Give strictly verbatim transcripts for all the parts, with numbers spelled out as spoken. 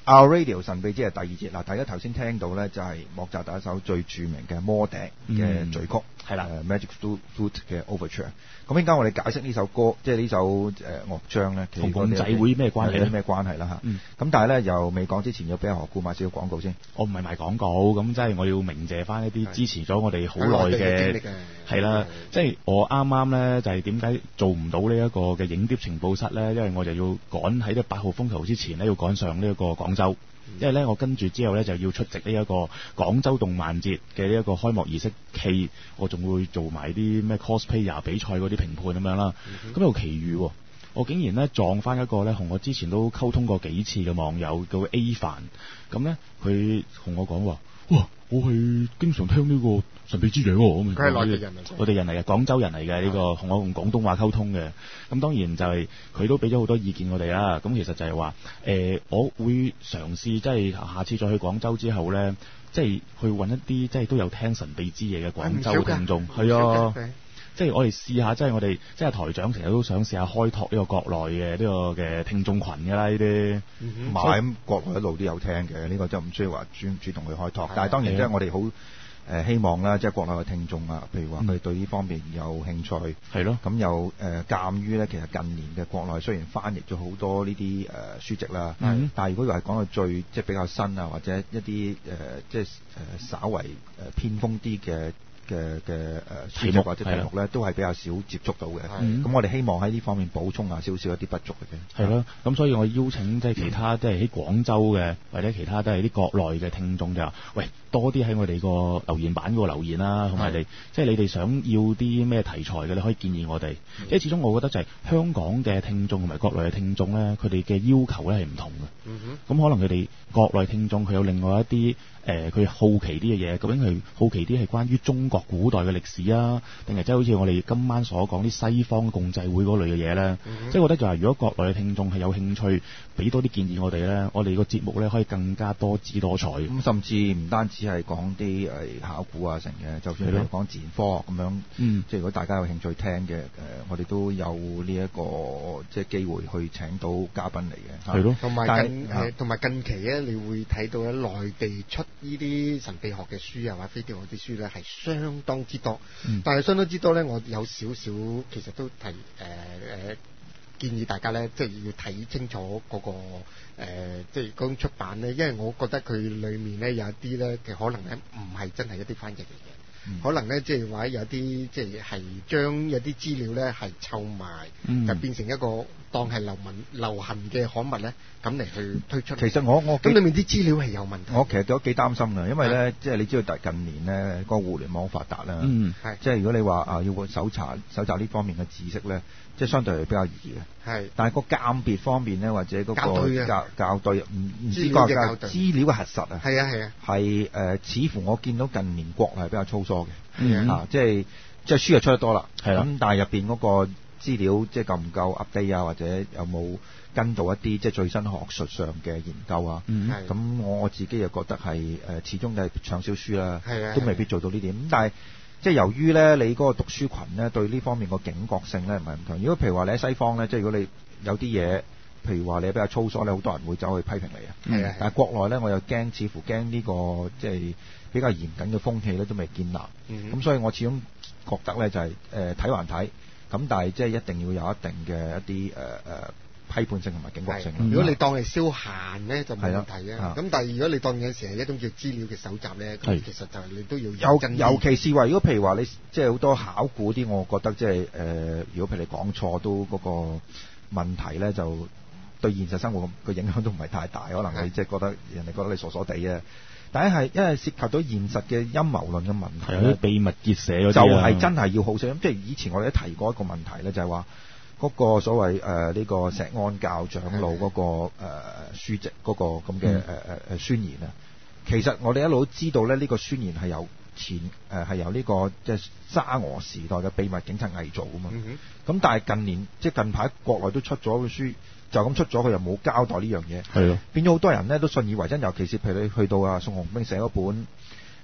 Our Radio 神秘之夜第二節嗱，大家頭先聽到咧就係莫扎特一首最著名嘅魔笛嘅序曲，係啦、嗯 uh, Magic Flute 嘅 Overture。咁依家我哋解釋呢首歌，即係呢首誒、呃、樂章咧， 同共濟會咩關係咧？ 咩關係啦嚇？咁、 嗯、 但係咧又未講之前，要俾阿何故買少少廣告先。 我唔係賣廣告，咁即係我要鳴謝翻一啲支持咗我哋好耐嘅，係啦，即係我啱啱咧就係點解做唔到呢一個嘅影碟情報室咧？因為我就要趕喺呢八號風球之前咧，要趕上呢一個廣州。因為咧，我跟住之後咧就要出席呢一個廣州動漫節嘅呢一個開幕儀式期，我仲會做埋啲咩 cosplayer 比賽嗰啲評判咁樣啦。咁有奇遇喎，我竟然咧撞翻一個咧同我之前都溝通過幾次嘅網友叫 A 凡，咁咧佢同我講話，哇！我係經常聽呢個神秘之夜喎，咁佢係內地人嚟嘅， 我哋人嚟嘅，廣州人嚟嘅呢個，同我用廣東話溝通嘅。咁當然就係、是、佢都俾咗好多意見我哋啦。咁其實就係話，誒、呃，我會嘗試即係下次再去廣州之後咧，即係去揾一啲即係都有聽神秘之夜嘅廣州聽眾，係啊。即係我哋試下，即係我哋即係台長成日都想試下開拓呢個國內嘅呢個嘅聽眾群㗎啦，呢啲買咁國內一路都有聽嘅，呢、這個就唔需要話專主動去開拓。但係當然即係我哋好誒希望啦，即係國內嘅聽眾啊，譬如話佢對呢方面有興趣，係咯。咁又誒鑑於咧，其實近年嘅國內雖然翻譯咗好多呢啲誒書籍啦，但係如果話講到最即係比較新啊，或者一啲誒、呃、即係誒、呃、稍為誒偏鋒啲嘅嘅嘅誒書籍或者題目咧，都係比較少接觸到嘅。咁我哋希望喺呢方面補充下少少一啲不足嘅。係咯。咁所以我邀請即係其他即係喺廣州嘅或者其他都係啲國內嘅聽眾就話：喂，多啲喺我哋個留言板嗰個留言啦，同埋你即係你哋想要啲咩題材嘅，你可以建議我哋。因為始終我覺得就係香港嘅聽眾同埋國內嘅聽眾咧，佢哋嘅要求咧係唔同嘅。咁、嗯、可能佢哋國內聽眾佢有另外一啲誒，佢、呃、好奇啲嘅嘢，究竟係好奇啲係關於中國古代嘅歷史啊，定係即係好似我哋今晚所講啲西方共濟會嗰類嘅嘢咧？嗯、即係我覺得就係如果國內嘅聽眾係有興趣，俾多啲建議我哋咧，我哋個節目咧可以更加多姿多彩。咁、嗯、甚至唔單止係講啲誒考古啊成嘅，就算你講自然科學咁樣，嗯、即係如果大家有興趣聽嘅誒、呃，我哋都有呢、這、一個即係機會去請到嘉賓嚟嘅。係咯，同埋近誒同埋近期咧，你會睇到咧內地出呢啲神秘學嘅書啊，或者飛碟學啲書咧，係相當之多。嗯、但係相當之多咧，我有少少其實都提誒誒、呃、建議大家咧，即係要睇清楚嗰、那個、呃、即係嗰種出版咧，因為我覺得佢裡面咧有一啲咧，其實可能咧唔係真係一啲翻譯嚟嘅。嗯、可能咧，即係話有啲即係係將有啲資料咧係湊埋，嗯、就變成一個當係流文流行嘅刊物咧，咁嚟去推出。其實我我咁裡面啲資料係有問題。我其實都幾擔心㗎，因為咧，即係你知道近年咧，個互聯網發達啦，嗯、即係如果你話啊要搜查搜集呢方面嘅知識咧，即係相對係比較易嘅。係，但係個鑑別方面咧，或者嗰、嗰個校校對唔唔知個校資料嘅核實啊，係啊係啊，係誒、呃、似乎我見到近年國內係比較粗疏嘅，嗯、啊即係即係書就出得多啦，係啦，咁但係入邊嗰個資料即係夠唔夠 update 啊，或者有冇跟到一啲即係最新學術上嘅研究啊？咁、嗯、我我自己又覺得係誒、呃、始終都係暢銷書啦，都未必做到呢點。咁但係即係由於咧，你嗰個讀書群咧對呢方面個警覺性咧唔係咁強。如果譬如話你喺西方咧，即係如果你有啲嘢，譬如話你比較粗疏咧，好多人會走去批評你啊。係啊。但係國內咧，我又驚，似乎驚呢個即係比較嚴謹嘅風氣咧都未建立。咁、嗯、所以我始終覺得咧就係誒睇還睇，咁但係即係一定要有一定嘅一啲誒誒批判性同埋警覺性。如果你當係消閒咧就冇問題啊。咁但係如果你當有時係一種叫資料嘅搜集咧，咁其實就係你都要有。尤其是話，如果譬如話你即係好多考古啲，我覺得即係誒，如果譬如你講錯都嗰個問題咧，就對現實生活個影響都唔係太大。可能你即係覺得人哋覺得你傻傻地啊。但係因為涉及到現實嘅陰謀論嘅問題，有啲秘密結社嗰啲，就係真係要好小心。即係以前我哋都提過一個問題咧，就係話嗰個所謂誒呢、呃這個石安教長老嗰、那個誒、呃、書籍嗰、那個咁嘅誒誒誒宣言啊。其實我哋一路都知道咧，呢、這個宣言係由前誒係、呃、由呢、這個即係沙俄時代嘅秘密警察偽造啊嘛。咁、嗯、但係近年即係近排國內都出咗本書。就咁出咗，佢又冇交代呢樣嘢，係咯，變咗好多人咧都信以為真。尤其是譬如你去到啊宋鴻兵寫嗰本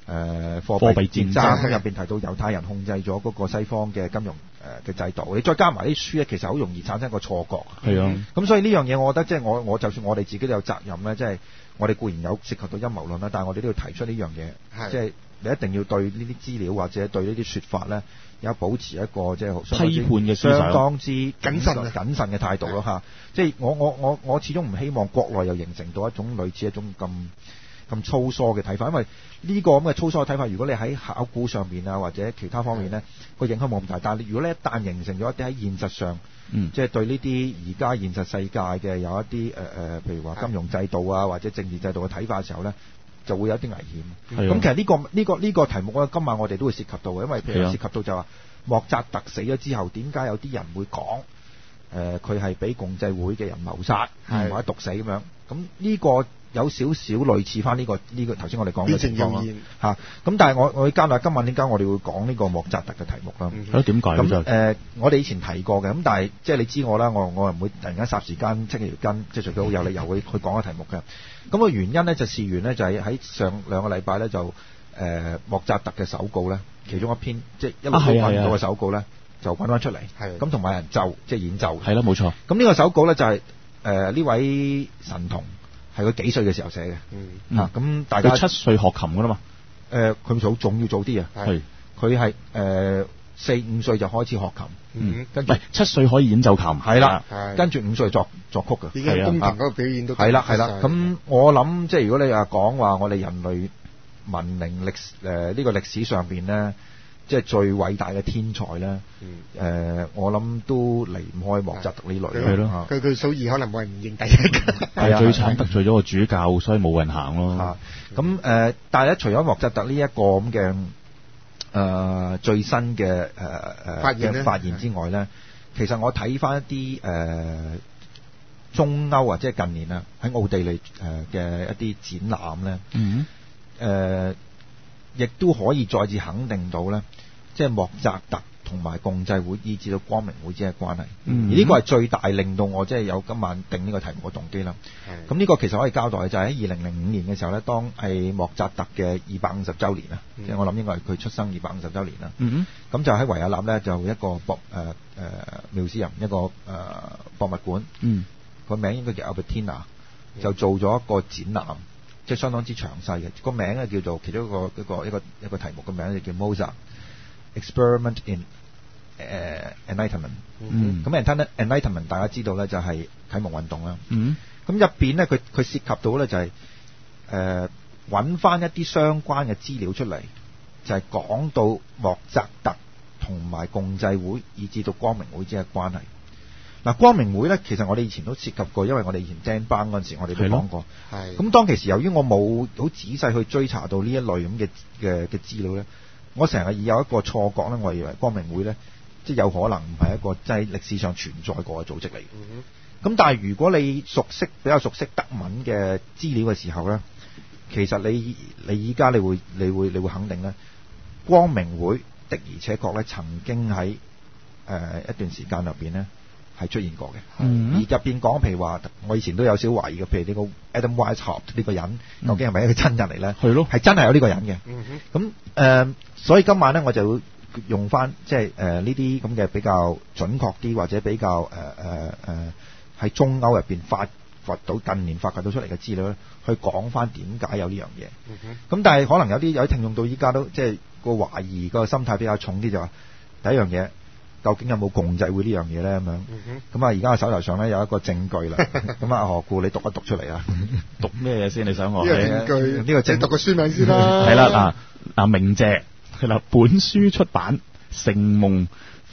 誒貨幣戰爭入邊提到猶太人控制咗嗰個西方嘅金融誒嘅制度，你再加埋啲書咧，其實好容易產生一個錯覺。 係啊， 咁所以呢樣嘢，我覺得即係我我就算我哋自己都有責任咧，即係我哋固然有涉及到陰謀論啦，但係我哋都要提出呢樣嘢，即係你一定要對呢啲資料或者對呢啲説法咧，有保持一個即係批判嘅思想， 相當之謹慎謹慎嘅態度咯嚇。即係我我我我始終唔希望國內又形成到一種類似一種咁咁粗疏嘅睇法，因為呢個咁嘅粗疏嘅睇法，如果你喺考古上面啊或者其他方面咧，個影響冇咁大。但係如果你一旦形成咗一啲喺現實上，嗯、即係對呢啲而家現實世界嘅有一啲誒誒，譬如話金融制度啊或者政治制度嘅睇法嘅時候咧，就會有啲危險。咁、嗯、其實呢、呢個呢、呢個呢、呢個題目咧，今晚我哋都會涉及到嘅，因為譬如涉及到就話莫扎特死咗之後，點解有啲人會講誒佢係俾共濟會嘅人謀殺或者毒死咁樣？咁呢個有少少類似翻、呢、呢個呢、呢個頭先我哋講嘅情況咯嚇。咁但係我我加埋今晚點解我哋會講呢個莫扎特嘅題目啦？ 誒點解咁誒，我哋以前提過嘅，咁但係即係你知我啦，我我唔會突然間霎時間即係條筋，即係除非好有理由會去講個題目嘅。咁、個原因咧就事源咧就係喺上兩個禮拜咧就誒、呃、莫扎特嘅手稿咧，其中一篇即係一路都揾到嘅手稿咧、啊，就揾翻出嚟。咁同埋人奏即係演奏。係啦，冇錯。咁呢個手稿咧就係誒呢位神童。係佢幾歲嘅時候寫嘅，嗯啊咁大家佢七歲學琴噶啦嘛， 誒佢早仲要早啲啊，係佢係誒四五歲就開始學琴， 嗯，跟住唔係七歲可以演奏琴，係啦， 跟住五歲作作曲嘅， 已經宮廷嗰個表演都係啦係啦，咁我諗即係如果你話講話我哋人類文明歷誒呢個歷史上邊咧。即係最偉大嘅天才咧，誒、嗯呃，我諗都離唔開莫扎特呢類係咯。 佢佢數二可能冇人唔認第一㗎。 係最慘得罪咗個主教，所以冇人行咯。 咁誒、呃，但係咧，除咗莫扎特呢一個咁嘅誒最新嘅誒誒嘅發現之外咧，其實我睇翻一啲誒、呃、中歐啊，即係近年啊喺奧地利誒嘅一啲展覽咧，嗯誒。呃亦都可以再次肯定到咧，即係莫扎特同埋共濟會以至到光明會之間嘅關係。嗯、而呢個係最大令到我即係有今晚定呢個題目嘅動機啦。咁呢個其實可以交代嘅就係喺二零零五年嘅時候咧，當係莫扎特嘅二百五十週年啊，即、嗯、係我諗應該係佢出生二百五十週年啦。咁、嗯、就喺維也納咧，就一個博誒誒繆斯人一個誒、呃、博物館。個、嗯、名應該叫 Albertina，就做咗一個展覽。即係相當之詳細嘅，個名咧叫做其中一個一個一個一個題目嘅名就叫 Mozart Experiment in 誒 Enlightenment。咁 Enlightenment Enlightenment 大家知道咧就係啟蒙運動啦。咁入邊咧佢佢涉及到咧就係誒揾翻一啲相關嘅資料出嚟，就係、是、講到莫扎特同埋共濟會以至到光明會之間嘅關係。嗱，光明會咧，其實我哋以前都涉及過，因為我哋以前正班嗰陣時，我哋都講過。係。咁當其時，由於我冇好仔細去追查到呢一類咁嘅嘅嘅資料咧，我成日有一個錯覺咧，我以為光明會咧，即係有可能唔係一個即係歷史上存在過嘅組織嚟。嗯。咁但係如果你熟悉比較熟悉德文嘅資料嘅時候咧，其實你你依家你會你會你會肯定咧，光明會的而且確咧曾經喺誒、呃、一段時間入邊咧。係出現過嘅、嗯，而入邊講，譬如話，我以前都有少懷疑嘅，譬如呢個 Adam Weishaupt 呢個人，究竟係咪一個真人嚟咧？係咯，係真係有呢個人嘅。咁、嗯、誒、呃，所以今晚咧，我就會用翻即係誒呢啲咁嘅比較準確啲，或者比較誒誒誒喺中歐入邊發掘到近年發掘到出嚟嘅資料咧，去講翻點解有呢樣嘢。咁、嗯、但係可能有啲有啲聽眾到依家都即係個懷疑個心態比較重啲，就話第一樣嘢。究竟有冇共濟會呢樣嘢咧？咁樣咁啊！而家我手頭上咧有一個證據啦。咁啊，何故你讀一讀出嚟啊？ 讀咩嘢先？你想我？ 呢、這個證據，呢、這個證，讀個書名先啦。 係啦，嗱嗱，鳴謝係啦。本書出版，承蒙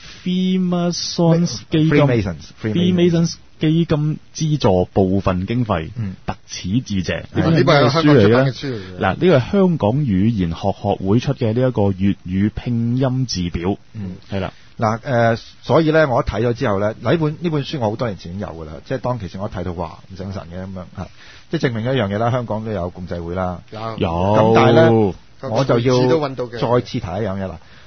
Freemasons 基金 Freemasons 基金資助部分經費，嗯，特此致謝。呢本呢本係香港出版嘅書嚟嘅。嗱，呢個係香港語言學學會出嘅呢一個粵語拼音字表。嗯，係啦。 嗱、呃、誒，所以咧，我一睇咗之後咧，嗱呢本呢本書我好多年前已經有噶啦，即係當其時我一睇到話唔醒神嘅咁樣嚇，即係證明一樣嘢啦，香港都有共濟會啦，有，咁但係咧，我就要再次提一樣嘢啦。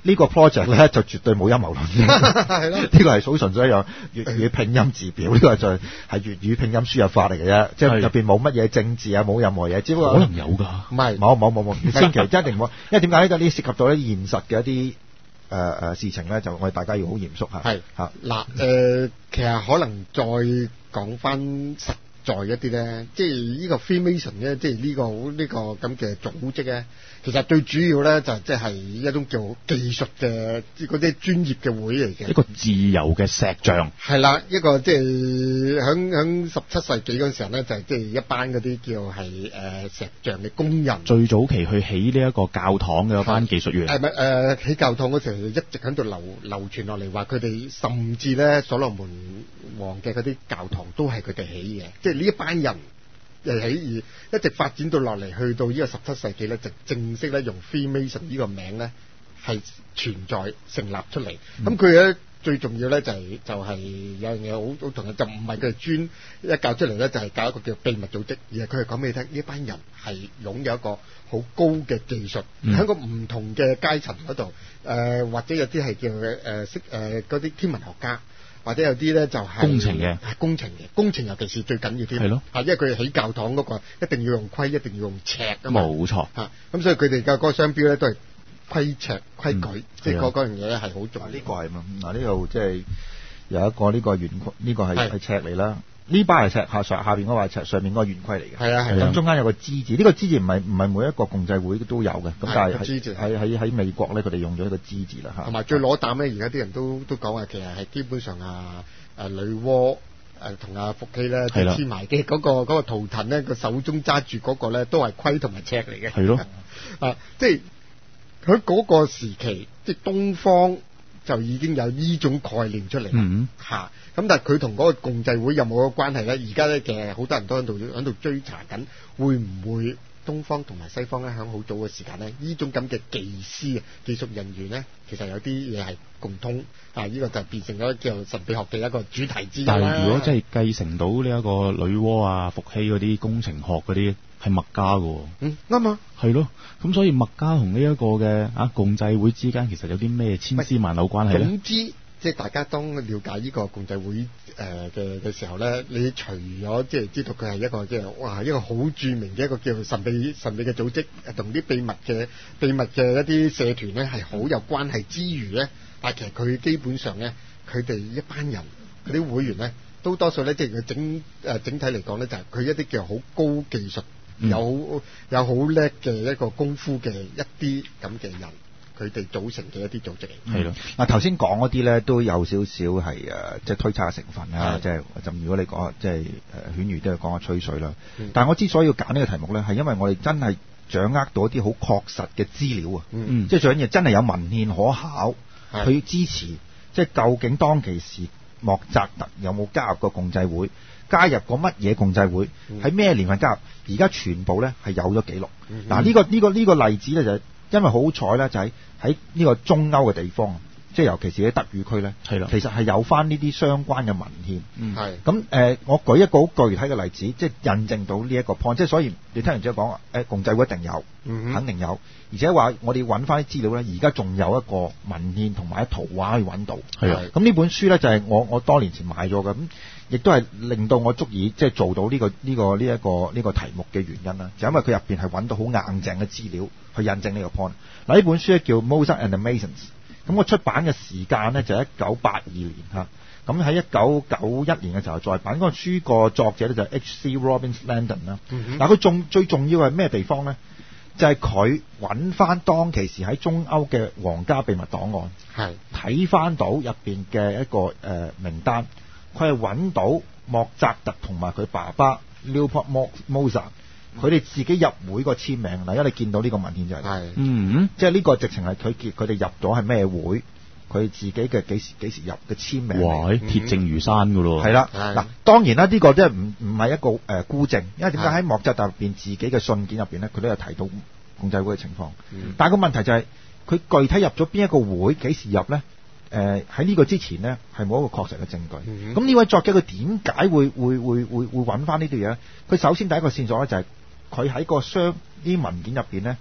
呢個 project 咧就絕對冇陰謀論嘅， 係咯， 呢個係好純粹一樣粵語拼音字表，呢個就係粵語拼音輸入法嚟嘅啫，即係入邊冇乜嘢政治啊，冇任何嘢，只不過可能有㗎， 唔係冇冇冇冇，千祈一定冇，因為點解呢？呢涉及到啲現實嘅一啲誒誒事情咧，就我哋大家要好嚴肅嚇。 係嚇嗱誒，其實可能再講翻實在一啲咧，即係呢個 Freemason 咧，即係呢個呢個咁嘅組織咧。其實最主要咧就即係一種叫技術嘅嗰啲專業嘅會嚟嘅， 一個自由嘅石像。 係啦，一個即係響響十七世紀嗰陣時候咧，就係即係一班嗰啲叫係誒、呃、石像嘅工人。 最早期去起呢一個教堂嘅嗰班技術員。 誒咪誒起教堂嗰時候一直喺度流流傳落嚟，話佢哋甚至咧所羅門王嘅嗰啲教堂都係佢哋起嘅，即係呢一班人。誒起而一直發展到落嚟，去到呢個十七世紀咧，就正式咧用 Freemason 呢個名咧係存在成立出嚟。咁佢咧最重要咧就係、是、就係、是、有樣嘢好好同嘅，就唔係佢係專一教出嚟咧，就係、是、搞一個叫秘密組織，而係佢係講俾你聽，呢班人係擁有一個好高嘅技術，喺、嗯、個唔同嘅階層嗰度，誒、呃、或者有啲係叫誒識誒嗰啲天文學家。或者有啲咧就係工程嘅， 工程嘅工程尤其是最緊要添， 係咯， 啊，因為佢起教堂嗰個一定要用規，一定要用尺啊嘛， 冇錯， 嚇，咁所以佢哋嘅嗰個商標咧都係規尺規矩，嗯、即係嗰嗰樣嘢咧係好重要。呢、 呢個係嘛？嗱呢度即係有一個呢個圓規，呢、呢個係係尺嚟啦。呢巴係尺，下上下邊嗰個係尺，上面嗰個圓規嚟嘅。 係啊係啊。 咁中間有個之字，呢、呢個之字唔係唔係每一個共濟會都有嘅。咁但係喺喺喺美國咧，佢哋用咗一個之字啦嚇。 同埋最攞膽咧，而家啲人都都講話，其實係基本上啊誒女媧誒同阿伏羲咧黐埋嘅嗰個嗰、嗰個圖騰咧，個手中揸住嗰個咧都係規同埋尺嚟嘅。 係咯。 啊，即係喺嗰個時期，即係東方就已經有呢種概念出嚟啦。 嗯。 嚇！咁但係佢同嗰個共濟會有冇個關係咧？而家咧其實好多人都喺度喺度追查緊，會唔會東方同埋西方咧喺好早嘅時間咧，呢種咁嘅技師啊、技術人員咧，其實有啲嘢係共通啊！呢、這個就變成咗叫神秘學嘅一個主題之一啦。 但係如果真係繼承到呢一個女媧啊、伏羲嗰啲工程學嗰啲，係墨家㗎。 嗯，啱啊。 係咯，咁所以墨家同呢一個嘅啊共濟會之間，其實有啲咩千絲萬縷關係咧？ 總之。即係大家當了解呢個共濟會誒嘅嘅時候咧，你除咗即係知道佢係一個即係哇一個好著名嘅一個叫神秘神秘嘅組織，同啲秘密嘅秘密嘅一啲社團咧係好有關係之餘咧，但係其實佢基本上咧，佢哋一班人嗰啲會員咧，都多數咧即係佢整誒整體嚟講咧，就係佢一啲叫好高技術、嗯、有有好叻嘅一個功夫嘅一啲咁嘅人。佢哋組成嘅一啲組織嚟， 係咯。嗱頭先講嗰啲咧都有少少係誒，即係推測嘅成分啦。即係就如果你講即係誒犬儒都係講下吹水啦。嗯、但係我之所以要揀呢個題目咧，係因為我哋真係掌握到一啲好確實嘅資料啊。嗯、即係最緊要真係有文獻可考去支持，即係究竟當其時莫扎特有冇加入過共濟會，加入過乜嘢共濟會，喺、嗯、咩年份加入？而家全部咧係有咗記錄。嗱、嗯、呢、呢個呢、呢個呢、呢個例子咧就係、是。因為好彩咧，就喺喺呢個中歐嘅地方，即係尤其是喺德語區咧，係啦，其實係有翻呢啲相關嘅文獻。嗯，係。咁誒、呃，我舉一個好具體嘅例子，即係印證到呢一個 point。即係所以你聽完之後講話，誒共濟會一定有，嗯、肯定有，而且話我哋揾翻啲資料咧，而家仲有一個文獻同埋啲圖畫可以揾到。係啊。咁呢本書咧就係、是、我我多年前買咗嘅，咁亦都係令到我足以即係做到呢、這個呢、這個呢一、這個呢、這個題目嘅原因啦。就因為佢入邊係揾到好硬淨嘅資料。去印證呢個 point。嗱呢本書咧叫 Mozart and the Masons， 咁個出版嘅時間咧就係一九八二年嚇。咁喺一九九一年嘅時候再版。嗰、那個書個作者咧就係 H C Robbins Landon 啦。嗱佢重最重要係咩地方咧？就係佢揾翻當其時喺中歐嘅皇家秘密檔案，係睇翻到入邊嘅一個誒、呃、名單，佢係揾到莫扎特同埋佢爸爸 Leopold Mozart。佢哋自己入會個簽名，嗱，因為你見到呢個文獻就係、是，嗯，即係呢個直情係佢佢哋入咗係咩會，佢自己嘅幾時幾時入嘅簽名， 哇，鐵證如山噶咯， 係啦，嗱，當然啦，呢、這個即係唔唔係一個誒、呃、孤證，因為點解喺莫扎特入邊自己嘅信件入邊咧，佢都有提到共濟會嘅情況，嗯、但係個問題就係、是、佢具體入咗邊一個會，幾時入咧？誒喺呢個之前咧，係冇一個確實嘅證據。咁、嗯、呢位作者佢點解會會會會會揾翻呢啲嘢咧？佢首先第一個線索咧就係、是。佢喺個商啲文件入邊咧，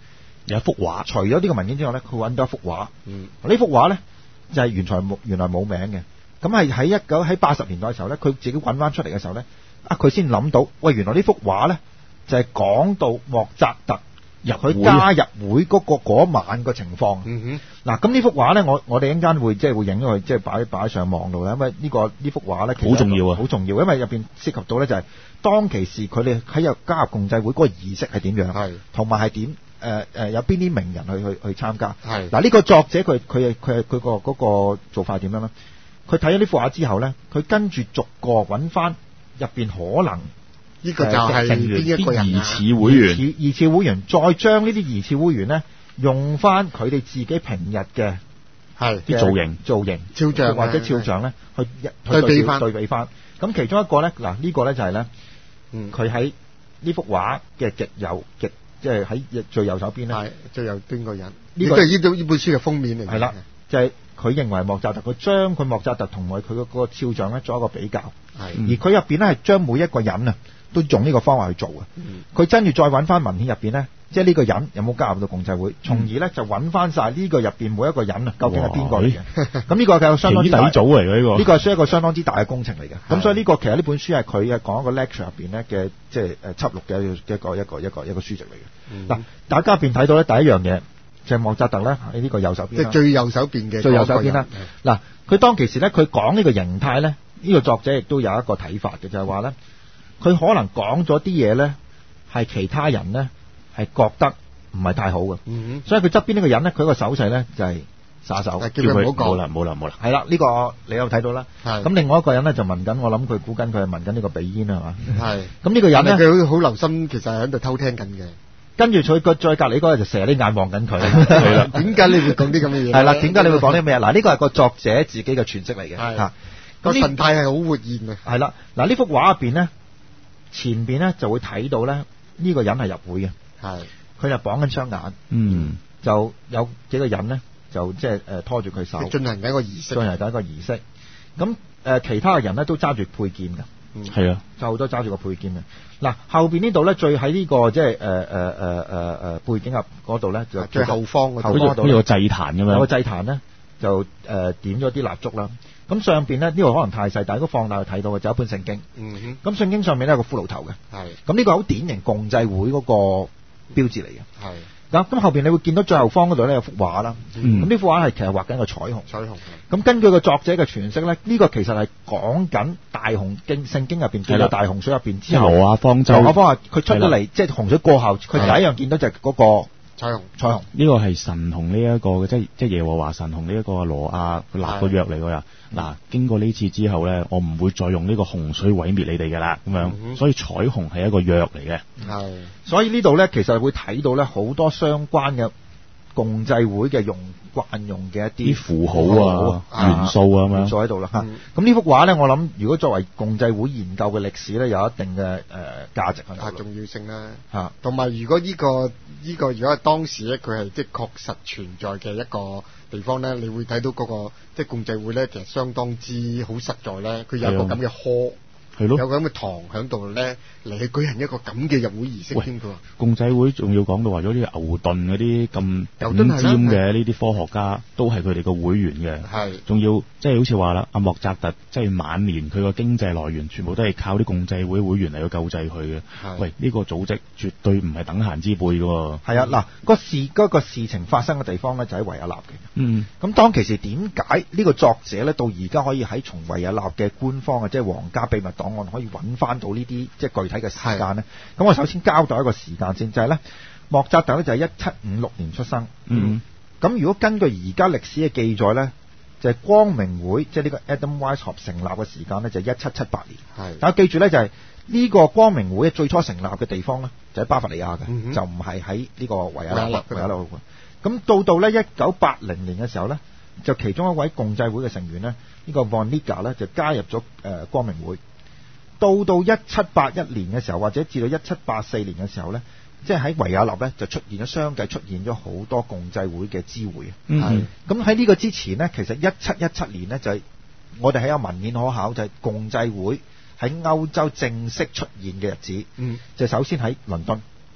有一幅畫， 除咗呢個文件之外咧，佢揾到一幅畫。 嗯， 呢幅畫咧就係原來冇原來冇名嘅。咁係喺一九喺八十年代嘅時候咧，佢自己揾翻出嚟嘅時候咧，啊佢先諗到，喂原來呢幅畫咧就係講到莫扎特入佢加入會嗰個嗰晚嘅情況。 嗯哼，嗱咁呢幅畫咧，我我哋一陣間會即係會影咗佢，即係擺擺上網度啦。因為呢個呢幅畫咧好重要啊， 好重要，因為入邊涉及到咧就係當其時佢哋喺入加入共濟會嗰個儀式係點樣，係同埋係點誒誒有邊啲名人去去去參加。係嗱呢個作者佢佢佢佢個嗰個做法係點樣咧？佢睇咗呢幅畫之後咧，佢跟住逐個揾翻入邊可能。 呢個就係邊一個人疑似會員， 疑疑似會員，再將呢啲疑似會員咧，用翻佢哋自己平日嘅係啲造型、造型、 肖像或者肖像咧，去對比翻對比翻。咁其中一個咧，嗱、這、呢個咧就係咧，佢喺呢幅畫嘅極右極，即係喺最右手邊咧，係最右邊個人。 呢個係呢呢本書嘅封面嚟。 係啦，就係、是、佢認為莫扎特，佢將佢莫扎特同埋佢嗰個肖像咧做一個比較。係、嗯，而佢入邊咧係將每一個人啊。都用呢個方法去做嘅，佢跟住再揾翻文獻入邊咧，即係呢個人有冇加入到共濟會，從而咧就揾翻晒呢個入邊每一個人啊，究竟係邊個嚟嘅？咁呢個係相當之大， 組嚟嘅呢個， 呢個係需要一個相當之大嘅工程嚟嘅。咁所以呢個其實呢本書係佢嘅講一個 lecture 入邊咧嘅，即係誒輯錄嘅一個一個一個一個書籍嚟嘅。嗱、嗯，大家入邊睇到咧第一樣嘢就係莫扎特咧喺呢個右手邊， 即係最右手邊嘅最右手邊啦。 嗱，佢當其時咧佢講呢個形態咧，呢、呢個作者亦都有一個睇法嘅，就係話咧。佢可能講咗啲嘢咧，係其他人咧係覺得唔係太好嘅、嗯，所以佢側邊呢個人咧，佢個手勢咧就係、是、撒手， 叫佢唔好講， 冇啦冇啦冇啦。係啦，呢、這個你有睇到啦。咁另外一個人咧就聞緊，我諗佢估緊佢係聞緊呢個鼻煙係嘛？係。咁呢個人咧， 佢好留心，其實係喺度偷聽緊嘅。 跟住佢個再隔離嗰個就射啲眼望緊佢。係啦。 點解你會講啲咁嘅嘢？ 係啦。點解你會講啲咩啊？嗱，呢個係個作者自己嘅詮釋嚟嘅。係。嚇。 個神態係好活現嘅。 係啦。嗱，呢幅畫入邊咧。前邊咧就會睇到咧呢個人係入會嘅，係佢就綁緊雙眼，嗯，就有幾個人咧就即係誒拖住佢手， 進行緊一個儀式， 進行緊一個儀式。咁誒、呃、其他嘅人咧都揸住佩劍嘅，係、嗯、啊，就好多揸住個佩劍嘅。嗱後邊呢度咧最喺呢、這個即係誒誒誒誒誒背景入嗰度咧就最後方嗰度， 後方度呢個祭壇咁樣， 有個祭壇咧就誒、呃、點咗啲蠟燭啦。咁上邊咧呢、這個可能太細，但係如果放大去睇到嘅就有一本聖經。嗯哼。咁聖經上面咧有個骷髏頭嘅。係。咁呢個好典型共濟會嗰個標誌嚟嘅。係。嗱，咁後邊你會見到最後方嗰度咧有幅畫啦。嗯。咁呢幅畫係其實畫緊個彩虹。彩虹。咁根據個作者嘅詮釋咧，呢、這個其實係講緊大洪經聖經入邊見到大洪水入邊之後。 挪亞方舟。 挪亞方舟佢出咗嚟，即係洪水過後，佢第一樣見到就係嗰、那個。彩虹，彩虹呢個係神同呢一個嘅，即係即係耶和華神同呢一個挪亞佢立個約嚟㗎呀。嗱，經過呢次之後咧，我唔會再用呢個洪水毀滅你哋㗎啦，咁樣、嗯。所以彩虹係一個約嚟嘅。係。所以呢度咧，其實會睇到咧好多相關嘅共濟會嘅用慣用嘅一啲符號啊、啊元素啊咁樣，元素喺度啦嚇。咁、嗯、呢幅畫咧，我諗如果作為共濟會研究嘅歷史咧，有一定嘅誒價值啊， 重要性啦嚇。同埋如果呢、呢個呢、呢個如果係當時咧，佢係即係確實存在嘅一個地方咧，你會睇到嗰、嗰個即係共濟會咧，其實相當之好實在咧，佢有一個咁嘅科。係咯，有咁嘅堂喺度咧，嚟去舉行一個咁嘅入會儀式添㗎。 共濟會仲要講到話咗啲牛頓嗰啲咁頂尖嘅呢啲科學家，都係佢哋個會員嘅。係，仲要即係好似話啦，阿莫扎特即係晚年佢個經濟來源全部都係靠啲共濟會會員嚟去救濟佢嘅。喂，呢、呢個組織絕對唔係等閒之輩㗎。係啊，嗱、嗰個事嗰、嗰個事情發生嘅地方咧就喺維也納嘅。嗯，咁當其時點解呢個作者咧到而家可以喺從維也納嘅官方嘅即係皇家秘密檔案可以揾翻到呢啲即係具體嘅時間呢？咁我首先交代一個時間先，就係、是、呢莫扎特咧就係一七五六年出生。嗯，咁如果根據而家歷史嘅記載呢，就係、是、光明會即係呢個 Adam Weishaupt 成立嘅時間呢，就係一七七八年。係，但係記住呢，就係、是、呢個光明會最初成立嘅地方呢，就喺巴伐利亞嘅、嗯，就唔係喺呢個維也納維也納。咁到到呢一九八零年嘅時候呢，就其中一位共濟會嘅成員呢，呢、這個 von Liga 呢，就加入咗誒、呃、光明會。到到一七八一年嘅時候，或者至到一七八四年嘅時候呢，即係喺維也納呢，就出現咗相繼出現咗好多共濟會嘅支會。嗯，咁喺呢個之前呢，其實一七一七年呢，就係、是、我哋喺有文獻可考，就係、是、共濟會喺歐洲正式出現嘅日子。嗯，就首先喺倫敦。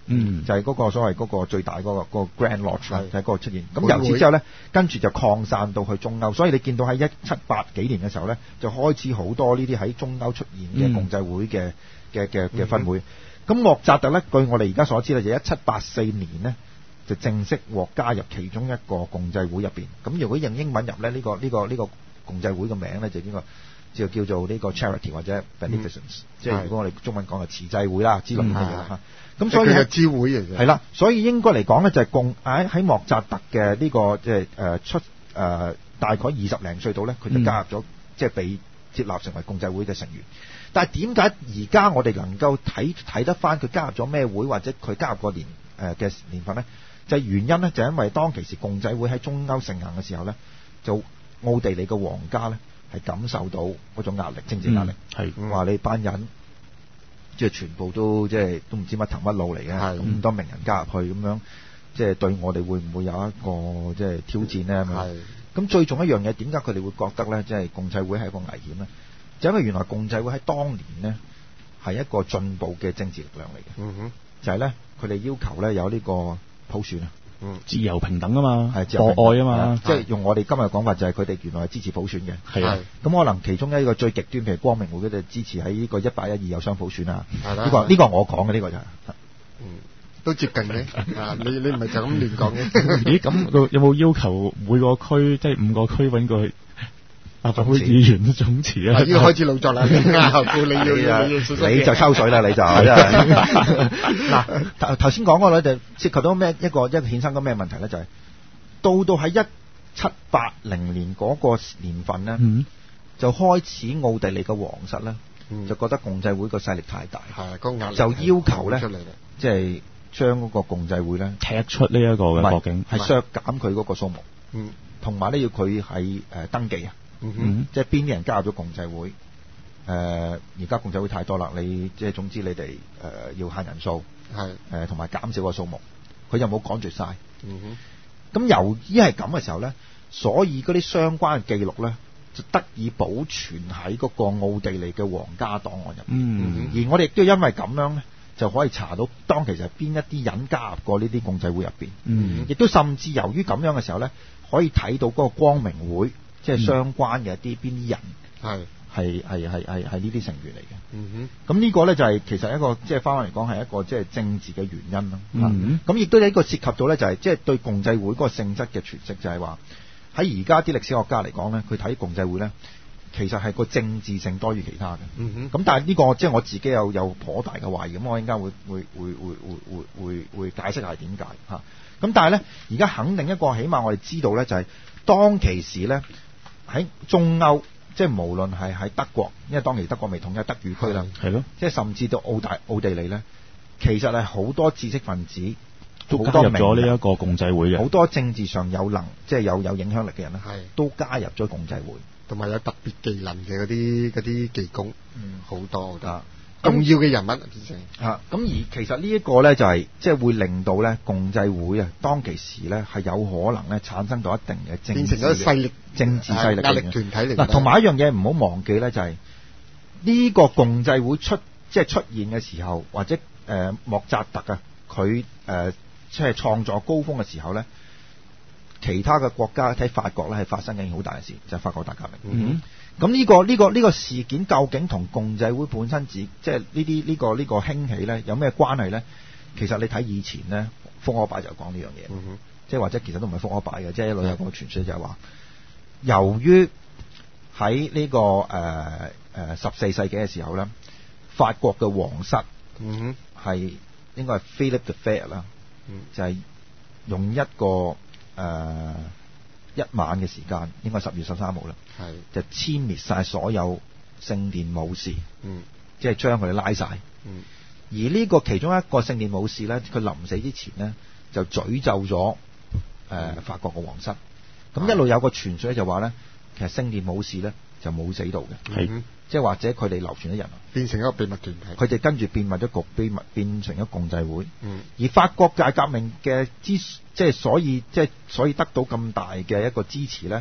嗯， 就係、是、嗰個所謂嗰個最大嗰、那個嗰、那個 Grand Lodge 啦，就喺嗰度出現。咁由此之後咧，跟住就擴散到去中歐，所以你見到喺一七八幾年嘅時候咧，就開始好多呢啲喺中歐出現嘅共濟會嘅嘅嘅嘅分會。咁、嗯、莫扎特咧，據我哋而家所知咧，就一七八四年呢，就正式獲加入其中一個共濟會入邊。咁如果用英文入咧，呢、這個呢、這個呢、這個共濟會嘅名咧就呢、這個就叫做呢個 Charity 或者 Beneficence，、嗯、即係如果我哋中文講嘅慈濟會啦之類嘅嘢啦嚇。咁所以係支會嚟嘅。 係啦，所以應該嚟講咧就係共喺喺莫扎特嘅呢、這個即係誒出誒、呃、大概二十零歲度咧，佢就加入咗、嗯、即係被接納成為共濟會嘅成員。但係點解而家我哋能夠睇睇得翻佢加入咗咩會，或者佢加入個年誒嘅、呃、年份咧？就係、是、原因咧，就係、因為當其時共濟會喺中歐盛行嘅時候咧，就奧地利嘅皇家咧係感受到嗰種壓力，政治壓力，係、嗯、話你班人即係全部都即係都唔知乜頭乜路嚟嘅，咁多名人加入去咁樣，即係對我哋會唔會有一個即係挑戰咧？係咁最重要一樣嘢，點解佢哋會覺得咧，即係共濟會係一個危險咧？就因為原來共濟會喺當年呢係一個進步嘅政治力量嚟嘅、嗯，就係咧佢哋要求咧有呢個普選啊、嗯，自由平等啊嘛，係博愛啊嘛，即係用我哋今日講法就係佢哋原來係支持普選嘅，係啊，咁可能其中一個最極端譬如光明會佢哋支持喺呢個一八一二有雙普選啊，呢、呢個呢、呢個我講嘅呢個就係、是， 嗯，都接近嘅，啊，你你唔係就咁亂講嘅， 咦，咁有冇要求每個區即係五個區揾個？立法會議員都總辭啊！ 要開始老作啦，你要你就抽水啦，你就嗱頭頭先講嗰咧就涉及到咩一個一個衍生咗咩問題咧？就係、是、到到喺一七八零年嗰個年份咧、嗯，就開始奧地利嘅皇室咧、嗯、就覺得共濟會個勢力太大，係、嗰個壓力就要求咧，即係將嗰個共濟會咧踢出呢一個嘅國境，係削減佢嗰個數目，嗯，同埋咧要佢係誒登記啊。嗯哼，即係邊啲人加入咗共濟會？誒、呃，而家共濟會太多啦，你即係總之你哋誒、呃、要限人數，係誒同埋減少個數目，佢又冇趕絕晒。嗯哼，咁由於係咁嘅時候咧，所以嗰啲相關嘅記錄咧就得以保存喺嗰個奧地利嘅皇家檔案入邊。嗯，而我哋亦都因為咁樣咧，就可以查到當其實係邊一啲人加入過呢啲共濟會入邊。嗯，亦都甚至由於咁樣嘅時候咧，可以睇到嗰個光明會。即係相關嘅一啲邊啲人係係係係係係呢啲成員嚟嘅。嗯哼，咁呢個咧就係、是、其實一個即係翻返嚟講係一個即係政治嘅原因咯。嗯，咁亦都有一個涉及到咧就係即係對共濟會嗰個性質嘅詮釋，就係話喺而家啲歷史學家嚟講咧，佢睇共濟會咧其實係個政治性多於其他嘅。嗯哼，咁但係呢個即係我自己有有頗大嘅懷疑，咁我應該會會會會會會會解釋下點解嚇。咁但係咧而家肯定一個，起碼我哋知道咧就係、是、當其時咧。喺中歐，即係無論係喺德國，因為當時德國未統一德語區啦，係咯，即係甚至到澳大奧地利咧，其實係好多知識分子都加入咗呢一個共濟會嘅，好多政治上有能，即係有有影響力嘅人咧，都加入咗共濟會，同埋有特別技能嘅嗰啲嗰啲技工，嗯，好多㗎。重要嘅人物啊，咁而其實呢一個咧就係即係會令到咧共濟會啊，當其時咧係有可能咧產生到一定嘅政治變成咗勢力政治勢力壓力團體嚟。嗱，同埋一樣嘢唔好忘記咧，就係呢個共濟會出即係、就是、出現嘅時候，或者誒、呃、莫扎特啊，佢誒即係創作高峰嘅時候咧，其他嘅國家睇法國咧係發生緊好大嘅事，就係、是、法國大革命。嗯。咁呢、這個呢、這個呢、這個事件究竟同共濟會本身自即係呢啲呢個呢、這個興起咧有咩關係咧？其實你睇以前咧，福柯拜就講呢樣嘢，嗯、即係或者其實都唔係福柯拜嘅，即係一路有個傳說就係話，由於喺呢、這個誒誒十四世紀嘅時候咧，法國嘅皇室係、嗯、應該係 Philip the Fair 啦、嗯，就係、是、用一個誒。呃一晚嘅時間，應該十月十三號啦，就殲滅晒所有聖殿武士，嗯、即係將佢哋拉晒、嗯。而呢個其中一個聖殿武士咧，佢臨死之前咧，就詛咒咗誒、呃嗯、法國嘅皇室。咁一路有個傳說就話咧，其實聖殿武士咧就冇死到嘅，係、嗯、即係或者佢哋流傳咗人，變成一個秘密團體。佢哋跟住變為咗局秘密，變成咗共濟會。嗯、而法國大革命嘅支，即係所以即係所以得到咁大嘅一個支持咧，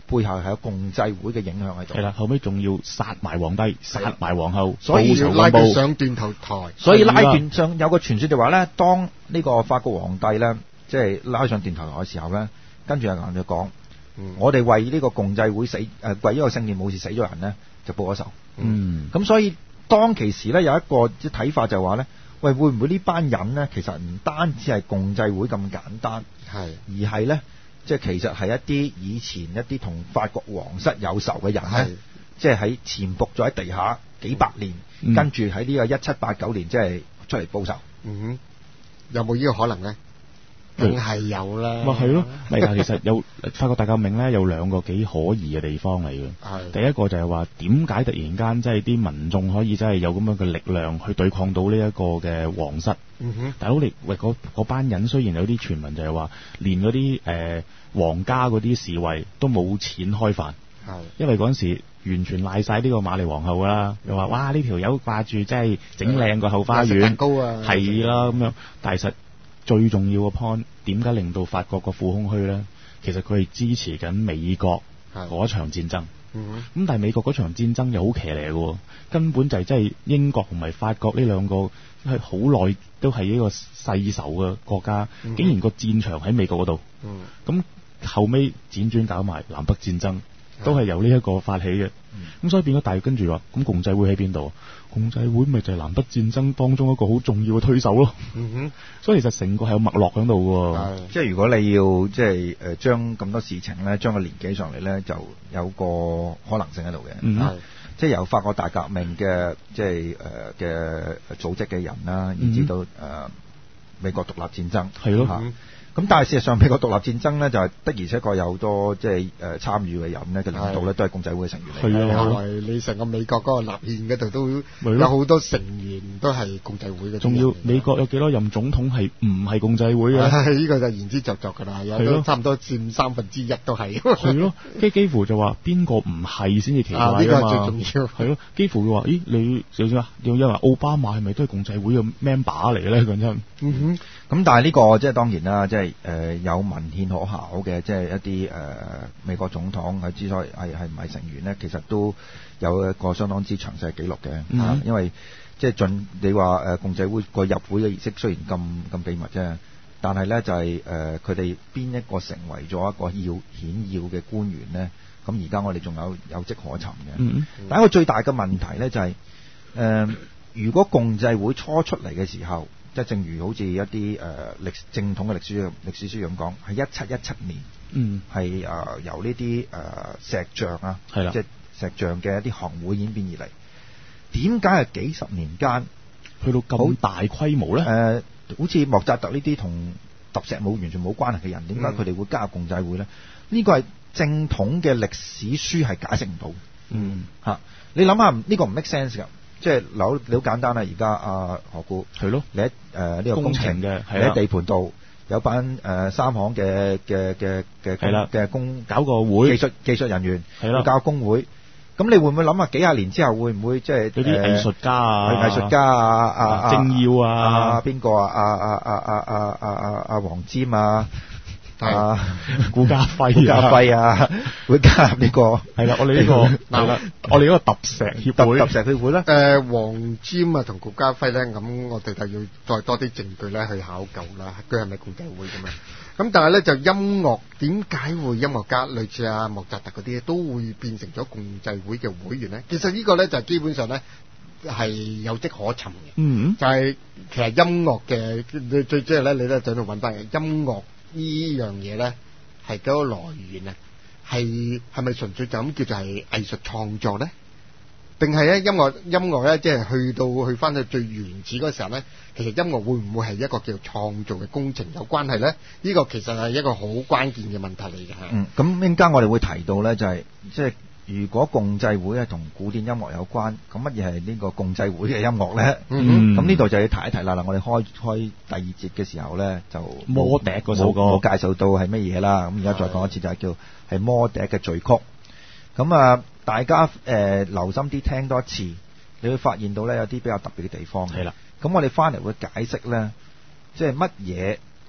背後係有共濟會嘅影響喺度。 係啦，後尾仲要殺埋皇帝，殺埋皇后， 所以要拉佢佢上斷頭台。 所以拉斷上有個傳說就話咧，當呢個法國皇帝咧，即係拉上斷頭台嘅時候咧，跟住有人就講。嗯、我哋為呢個共濟會死誒、呃，為呢個聖殿武士死咗人咧，就報咗仇。嗯，咁所以當其時咧有一個即睇法就話咧，喂，會唔會呢班人咧其實唔單止係共濟會咁簡單，係而係咧即係其實係一啲以前一啲同法國皇室有仇嘅人咧，即係喺潛伏咗喺地下幾百年，嗯、跟住喺呢個一七八九年即係出嚟報仇。嗯哼， 有冇呢個可能咧？梗係有啦， 咪係咯，咪但其實有法國大革命咧，有兩個幾可疑嘅地方嚟嘅。第一個就係話點解突然間即係啲民眾可以真係有咁樣嘅力量去對抗到呢一個嘅皇室？嗯哼，大佬你喂嗰班人雖然有啲傳聞就係話，連嗰啲誒皇家嗰啲侍衛都冇錢開飯，係因為嗰陣時完全賴晒呢個瑪麗皇后啦，又話哇呢條友掛住即係整靚個後花園，蛋糕啊，係啦咁樣，但係實。最重要嘅 point 點解令到法國個庫空虛呢？其實佢係支持緊美國嗰場戰爭。咁、嗯、但係美國嗰場戰爭又好騎呢嘅，根本就係真係英國同埋法國呢兩個係好耐都係一個世仇嘅國家，嗯、竟然個戰場喺美國嗰度。咁、嗯、後尾輾轉搞埋南北戰爭，都係由呢一個發起嘅。咁、嗯、所以變咗，但係跟住話咁共濟會喺邊度？共濟會咪就係南北戰爭當中一個好重要嘅推手咯。嗯哼，所以其實成個係有脈絡喺度嘅。 即係如果你要即係誒將咁多事情咧，將個年紀上嚟咧，就有個可能性喺度嘅。嗯哼，即係由法國大革命嘅即係誒嘅組織嘅人啦，以至到誒、呃、美國獨立戰爭係咯。嚇咁但係事實上美國獨立戰爭咧就係、是、的而且確有好多即係誒參與嘅人咧嘅領導咧都係共濟會嘅成員嚟。係啊， 後來你成個美國嗰個立憲嗰度都有好多成員都係共濟會嘅。 仲要美國有幾多任總統係唔係共濟會嘅？呢、 呢個就言之鑿鑿㗎啦，有都差唔多佔三分之一都係。 係咯，即係幾乎就話邊個唔係先至奇怪㗎嘛。呢個係最重要。係咯，幾乎會話咦你少少啊？又因為奧巴馬係咪都係共濟會嘅 member 嚟嘅咧？講真。 嗯哼。 咁但係呢個即係當然啦，即係誒有文獻可考嘅，即係一啲誒、呃、美國總統佢之所以係係唔係成員咧，其實都有一個相當之詳細嘅記錄嘅、嗯啊、因為即係盡你話誒、呃、共濟會個入會嘅儀式雖然咁咁秘密啫，但係咧就係誒佢哋邊一個成為咗一個要顯要嘅官員咧，咁而家我哋仲有有跡可尋嘅。嗯嗯，但係一個最大嘅問題咧就係、是、誒、呃、如果共濟會初出嚟嘅時候。即係正如好似一啲誒歷正統嘅歷史歷史書咁講，係一七一七年，嗯，係誒、呃、由呢啲誒石像啊，係啦，即係石像嘅一啲行會演變而嚟。點解係幾十年間去到咁大規模咧？誒、 呃，好似莫扎特呢啲同揼石冇完全冇關係嘅人，點解佢哋會加入共濟會咧？呢個係正統嘅歷史書係解釋唔到。嗯，嚇、啊，你諗下，呢、這個唔 make sense 㗎。即係樓你好簡單啦，而家阿何故係咯，你喺誒呢個工程嘅，你喺地盤度有班誒、呃、三行嘅嘅嘅嘅嘅工搞個會技術技術人員係啦，搞工會，咁你會唔會諗下幾廿年之後會唔會即係嗰啲藝術家啊、 藝術家啊、啊政要啊、 邊個啊、啊啊啊啊啊啊啊啊黃霑啊？啊， 顧嘉輝， 顧嘉輝啊，會加入呢、這個係啦，我哋呢、這個係啦，我哋嗰個揼石協會， 揼石協會咧， 誒黃霑啊同顧嘉輝咧，咁我哋就要再多啲證據咧去考究啦，佢係咪共濟會咁樣？咁但係咧就音樂點解會音樂家類似阿莫扎特嗰啲都會變成咗共濟會嘅會員咧？其實呢個咧就基本上咧係有跡可尋嘅，嗯，就係、是、其實音樂嘅最即係咧，你咧喺度揾翻嘅音樂。呢樣嘢咧係嗰個來源啊，係係咪純粹就咁叫做係藝術創作咧？定係咧音樂音樂咧，即係去到去翻去最原始嗰時候咧，其實音樂會唔會係一個叫創造嘅工程有關係咧？呢個其實係一個好關鍵嘅問題嚟嘅。 嗯，咁陣間我哋會提到咧，就係即係。如果共濟會係同古典音樂有關，咁乜嘢係呢個共濟會嘅音樂咧？咁呢度就要提一提啦。嗱，我哋開開第二節嘅時候咧，就魔笛嗰首歌， 我介紹到係乜嘢啦。咁而家再講一次，就係叫係魔笛嘅序曲。咁啊，大家誒、呃、留心啲聽多一次，你會發現到咧有啲比較特別嘅地方。係啦。咁我哋翻嚟會解釋咧，即係乜嘢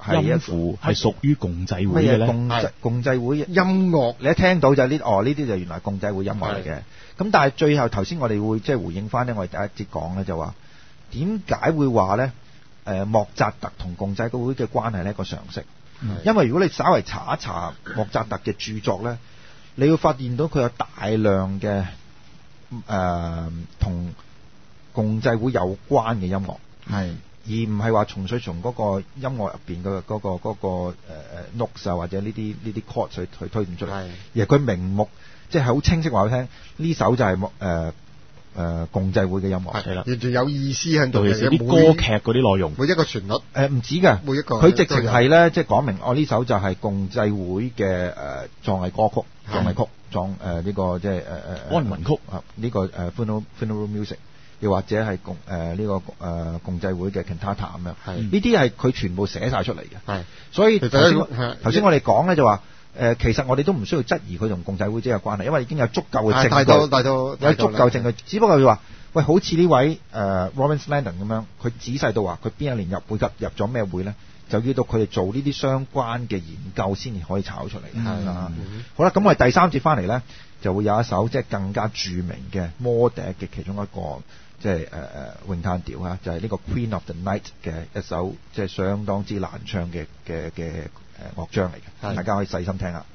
音符係屬於共濟會嘅咧？ 共濟共濟會音樂， 你一聽到就呢哦呢啲就原來共濟會音樂嚟嘅。咁但係最後頭先我哋會即係回應翻咧，我哋第一節講咧就話點解會話咧？誒莫扎特同共濟會嘅關係呢個常識，因為如果你稍為查一查莫扎特嘅著作咧，你會發現到佢有大量嘅誒同共濟會有關嘅音樂，係而唔係話純粹從嗰個音樂入邊嘅嗰個嗰、嗰個誒誒 notes 啊或者呢啲呢啲 chord 去去推斷出嚟，而係佢明目即係好清晰話俾你聽，呢首就係誒。呃誒、呃、共濟會嘅音樂係啦， 完全有意思喺度， 尤其是啲歌劇嗰啲內容， 每一個旋律誒唔、 呃、止㗎， 每一個佢直情係咧，即係講明我呢、哦、首就係共濟會嘅誒葬禮歌曲、葬禮曲、葬誒呢、呃這個即係誒誒安魂曲啊呢、這個誒、呃、funeral funeral music， 又或者係共誒呢、呃這個誒、呃、共濟會嘅 cantata 咁樣，係呢啲係佢全部寫晒出嚟嘅，係所以頭先頭先我哋講咧就話。誒、呃，其實我哋都唔需要質疑佢同共濟會之間嘅關係，因為已經有足夠嘅證據， 大到大到有足夠證據。只不過佢話，喂，好似呢位誒、呃、Lawrence Landon 咁樣，佢仔細到話，佢邊一年入會入入咗咩會咧，就要到佢哋做呢啲相關嘅研究先至可以炒出嚟。係、嗯、啦、嗯，好啦，咁我哋第三節翻嚟咧，就會有一首即係更加著名嘅魔笛嘅其中一個即係誒誒詠嘆調啊，就係、是、呢個 Queen of the Night 嘅一首即係相當之難唱嘅嘅嘅。誒樂章嚟嘅，大家可以細心聽下。